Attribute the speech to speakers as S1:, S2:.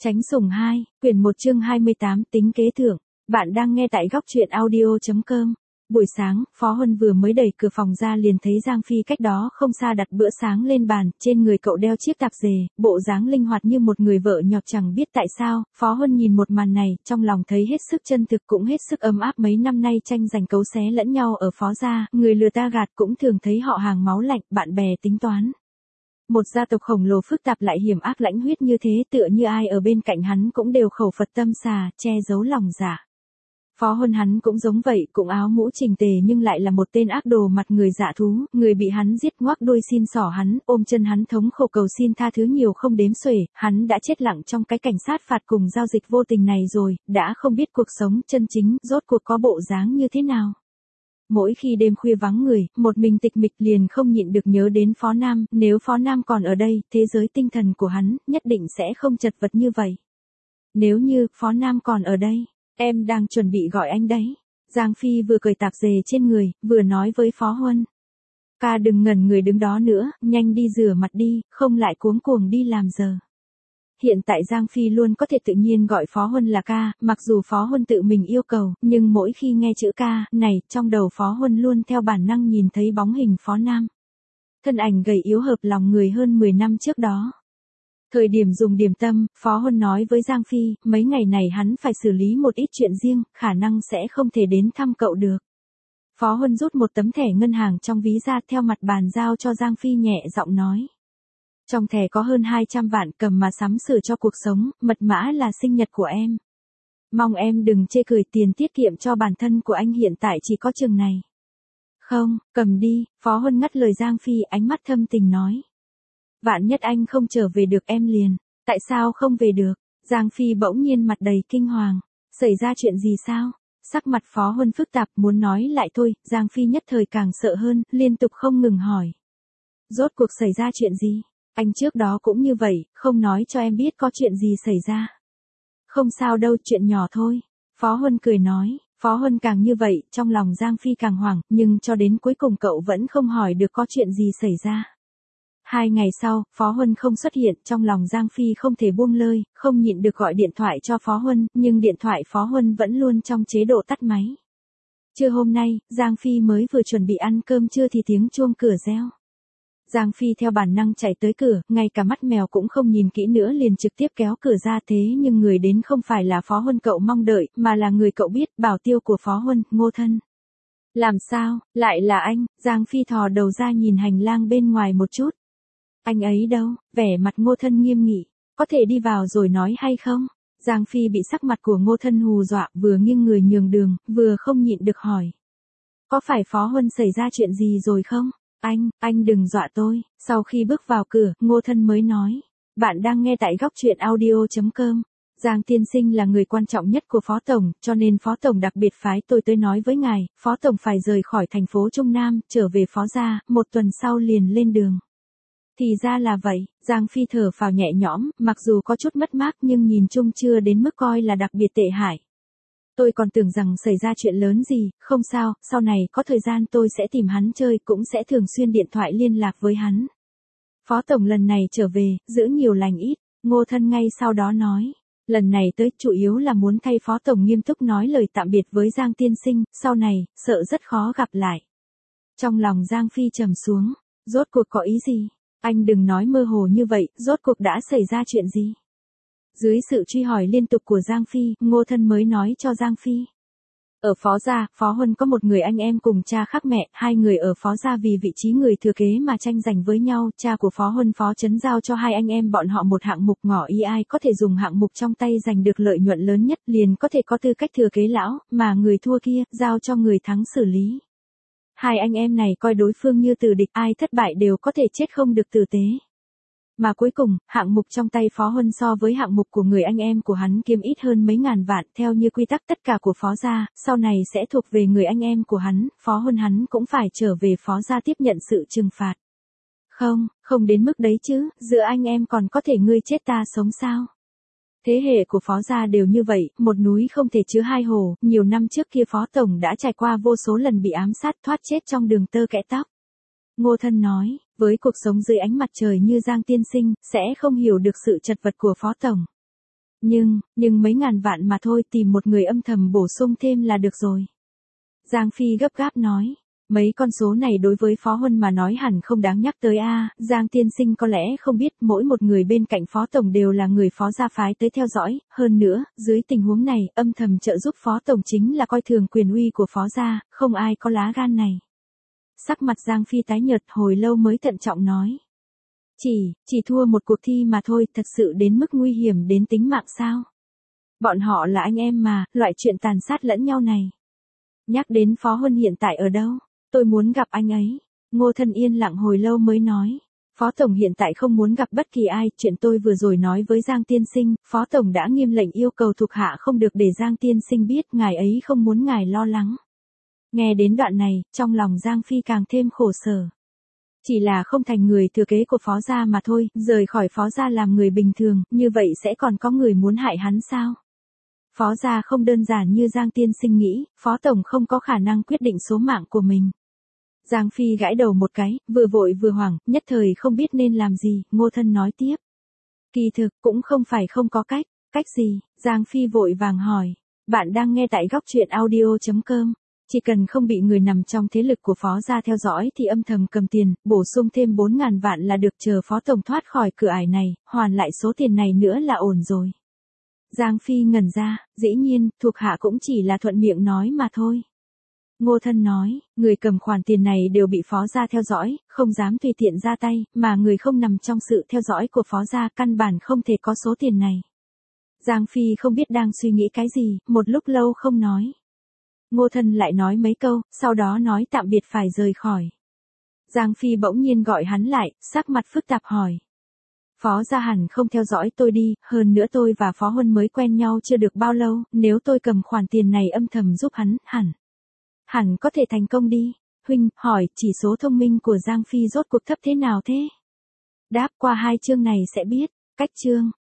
S1: Tránh sủng 2, quyển 1 chương 28 tính kế thưởng. Bạn đang nghe tại góc truyện audio.com. Buổi sáng, Phó Huân vừa mới đẩy cửa phòng ra liền thấy Giang Phi cách đó không xa đặt bữa sáng lên bàn, trên người cậu đeo chiếc tạp dề, bộ dáng linh hoạt như một người vợ nhọt chẳng biết tại sao. Phó Huân nhìn một màn này, trong lòng thấy hết sức chân thực cũng hết sức ấm áp. Mấy năm nay tranh giành cấu xé lẫn nhau ở Phó gia, người lừa ta gạt cũng thường thấy họ hàng máu lạnh, bạn bè tính toán. Một gia tộc khổng lồ phức tạp lại hiểm ác lãnh huyết như thế, tựa như ai ở bên cạnh hắn cũng đều khẩu Phật tâm xà, che giấu lòng dạ. Phó Huân hắn cũng giống vậy, cũng áo mũ chỉnh tề nhưng lại là một tên ác đồ mặt người dạ thú, người bị hắn giết ngoác đuôi xin xỏ hắn, ôm chân hắn thống khổ cầu xin tha thứ nhiều không đếm xuể, hắn đã chết lặng trong cái cảnh sát phạt cùng giao dịch vô tình này rồi, đã không biết cuộc sống chân chính rốt cuộc có bộ dáng như thế nào. Mỗi khi đêm khuya vắng người, một mình tịch mịch liền không nhịn được nhớ đến Phó Nam, nếu Phó Nam còn ở đây, thế giới tinh thần của hắn, nhất định sẽ không chật vật như vậy. Nếu như, Phó Nam còn ở đây, em đang chuẩn bị gọi anh đấy. Giang Phi vừa cởi tạp dề trên người, vừa nói với Phó Huân. Ca đừng ngẩn người đứng đó nữa, nhanh đi rửa mặt đi, không lại cuống cuồng đi làm giờ. Hiện tại Giang Phi luôn có thể tự nhiên gọi Phó Huân là ca, mặc dù Phó Huân tự mình yêu cầu, nhưng mỗi khi nghe chữ ca này, trong đầu Phó Huân luôn theo bản năng nhìn thấy bóng hình Phó Nam. Thân ảnh gầy yếu hợp lòng người hơn 10 năm trước đó. Thời điểm dùng điểm tâm, Phó Huân nói với Giang Phi, mấy ngày này hắn phải xử lý một ít chuyện riêng, khả năng sẽ không thể đến thăm cậu được. Phó Huân rút một tấm thẻ ngân hàng trong ví ra theo mặt bàn giao cho Giang Phi nhẹ giọng nói. Trong thẻ có hơn 200 vạn, cầm mà sắm sửa cho cuộc sống, mật mã là sinh nhật của em. Mong em đừng chê cười, tiền tiết kiệm cho bản thân của anh hiện tại chỉ có chừng này. Không, cầm đi, Phó Huân ngắt lời Giang Phi, ánh mắt thâm tình nói. Vạn nhất anh không trở về được em liền. Tại sao không về được? Giang Phi bỗng nhiên mặt đầy kinh hoàng. Xảy ra chuyện gì sao? Sắc mặt Phó Huân phức tạp, muốn nói lại thôi, Giang Phi nhất thời càng sợ hơn, liên tục không ngừng hỏi. Rốt cuộc xảy ra chuyện gì? Anh trước đó cũng như vậy, không nói cho em biết có chuyện gì xảy ra. Không sao đâu, chuyện nhỏ thôi. Phó Huân cười nói. Phó Huân càng như vậy, trong lòng Giang Phi càng hoảng, nhưng cho đến cuối cùng cậu vẫn không hỏi được có chuyện gì xảy ra. 2 ngày sau, Phó Huân không xuất hiện, trong lòng Giang Phi không thể buông lơi, không nhịn được gọi điện thoại cho Phó Huân, nhưng điện thoại Phó Huân vẫn luôn trong chế độ tắt máy. Trưa hôm nay, Giang Phi mới vừa chuẩn bị ăn cơm trưa thì tiếng chuông cửa reo. Giang Phi theo bản năng chạy tới cửa, ngay cả mắt mèo cũng không nhìn kỹ nữa liền trực tiếp kéo cửa ra, thế nhưng người đến không phải là Phó Huân cậu mong đợi, mà là người cậu biết, bảo tiêu của Phó Huân, Ngô Thân. Làm sao, lại là anh? Giang Phi thò đầu ra nhìn hành lang bên ngoài một chút. Anh ấy đâu? Vẻ mặt Ngô Thân nghiêm nghị. Có thể đi vào rồi nói hay không? Giang Phi bị sắc mặt của Ngô Thân hù dọa, vừa nghiêng người nhường đường, vừa không nhịn được hỏi. Có phải Phó Huân xảy ra chuyện gì rồi không? Anh đừng dọa tôi. Sau khi bước vào cửa, Ngô Thân mới nói. Bạn đang nghe tại góc truyện audio.com. Giang tiên sinh là người quan trọng nhất của Phó Tổng, cho nên Phó Tổng đặc biệt phái tôi tới nói với ngài, Phó Tổng phải rời khỏi thành phố Trung Nam, trở về Phó gia, 1 tuần sau liền lên đường. Thì ra là vậy, Giang Phi thở phào nhẹ nhõm, mặc dù có chút mất mát nhưng nhìn chung chưa đến mức coi là đặc biệt tệ hại. Tôi còn tưởng rằng xảy ra chuyện lớn gì, không sao, sau này có thời gian tôi sẽ tìm hắn chơi, cũng sẽ thường xuyên điện thoại liên lạc với hắn. Phó Tổng lần này trở về, giữ nhiều lành ít, Ngô Thân ngay sau đó nói. Lần này tới chủ yếu là muốn thay Phó Tổng nghiêm túc nói lời tạm biệt với Giang tiên sinh, sau này, sợ rất khó gặp lại. Trong lòng Giang Phi trầm xuống, rốt cuộc có ý gì? Anh đừng nói mơ hồ như vậy, rốt cuộc đã xảy ra chuyện gì? Dưới sự truy hỏi liên tục của Giang Phi, Ngô Thân mới nói cho Giang Phi. Ở Phó gia, Phó Huân có một người anh em cùng cha khác mẹ, 2 người ở Phó gia vì vị trí người thừa kế mà tranh giành với nhau, cha của Phó Huân Phó Chấn giao cho 2 anh em bọn họ một hạng mục ngỏ ý ai có thể dùng hạng mục trong tay giành được lợi nhuận lớn nhất liền có thể có tư cách thừa kế lão, mà người thua kia, giao cho người thắng xử lý. 2 anh em này coi đối phương như tử địch, ai thất bại đều có thể chết không được tử tế. Mà cuối cùng, hạng mục trong tay Phó Huân so với hạng mục của người anh em của hắn kiếm ít hơn mấy ngàn vạn, theo như quy tắc tất cả của Phó gia, sau này sẽ thuộc về người anh em của hắn, Phó Huân hắn cũng phải trở về Phó gia tiếp nhận sự trừng phạt. Không đến mức đấy chứ, giữa anh em còn có thể ngươi chết ta sống sao? Thế hệ của Phó gia đều như vậy, một núi không thể chứa 2 hồ, nhiều năm trước kia Phó Tổng đã trải qua vô số lần bị ám sát thoát chết trong đường tơ kẽ tóc. Ngô Thân nói, với cuộc sống dưới ánh mặt trời như Giang tiên sinh, sẽ không hiểu được sự chật vật của Phó Tổng. Nhưng mấy ngàn vạn mà thôi, tìm một người âm thầm bổ sung thêm là được rồi. Giang Phi gấp gáp nói. Mấy con số này đối với Phó Huân mà nói hẳn không đáng nhắc tới a. Giang tiên sinh có lẽ không biết mỗi một người bên cạnh Phó Tổng đều là người Phó gia phái tới theo dõi, hơn nữa, dưới tình huống này, âm thầm trợ giúp Phó Tổng chính là coi thường quyền uy của Phó gia, không ai có lá gan này. Sắc mặt Giang Phi tái nhợt hồi lâu mới thận trọng nói. Chỉ thua một cuộc thi mà thôi, thật sự đến mức nguy hiểm đến tính mạng sao? Bọn họ là anh em mà, loại chuyện tàn sát lẫn nhau này. Nhắc đến Phó Huân hiện tại ở đâu? Tôi muốn gặp anh ấy. Ngô Thân yên lặng hồi lâu mới nói. Phó Tổng hiện tại không muốn gặp bất kỳ ai, chuyện tôi vừa rồi nói với Giang Tiên Sinh, Phó Tổng đã nghiêm lệnh yêu cầu thuộc hạ không được để Giang Tiên Sinh biết, ngài ấy không muốn ngài lo lắng. Nghe đến đoạn này, trong lòng Giang Phi càng thêm khổ sở. Chỉ là không thành người thừa kế của Phó gia mà thôi, rời khỏi Phó gia làm người bình thường, như vậy sẽ còn có người muốn hại hắn sao? Phó gia không đơn giản như Giang Tiên Sinh nghĩ, Phó Tổng không có khả năng quyết định số mạng của mình. Giang Phi gãi đầu một cái, vừa vội vừa hoảng, nhất thời không biết nên làm gì, Ngô Thân nói tiếp. Kỳ thực, cũng không phải không có cách, cách gì? Giang Phi vội vàng hỏi. Bạn đang nghe tại góc truyện audio.com. Chỉ cần không bị người nằm trong thế lực của Phó gia theo dõi thì âm thầm cầm tiền, bổ sung thêm 4.000 vạn là được, chờ Phó Tổng thoát khỏi cửa ải này, hoàn lại số tiền này nữa là ổn rồi. Giang Phi ngẩn ra, dĩ nhiên, thuộc hạ cũng chỉ là thuận miệng nói mà thôi. Ngô Thân nói, người cầm khoản tiền này đều bị Phó gia theo dõi, không dám tùy tiện ra tay, mà người không nằm trong sự theo dõi của Phó gia căn bản không thể có số tiền này. Giang Phi không biết đang suy nghĩ cái gì, một lúc lâu không nói. Ngô Thân lại nói mấy câu, sau đó nói tạm biệt phải rời khỏi. Giang Phi bỗng nhiên gọi hắn lại, sắc mặt phức tạp hỏi. Phó gia hẳn không theo dõi tôi đi, hơn nữa tôi và Phó Huân mới quen nhau chưa được bao lâu, nếu tôi cầm khoản tiền này âm thầm giúp hắn, hẳn có thể thành công đi. Huynh, hỏi, chỉ số thông minh của Giang Phi rốt cuộc thấp thế nào thế? Đáp, qua 2 chương này sẽ biết. Cách chương.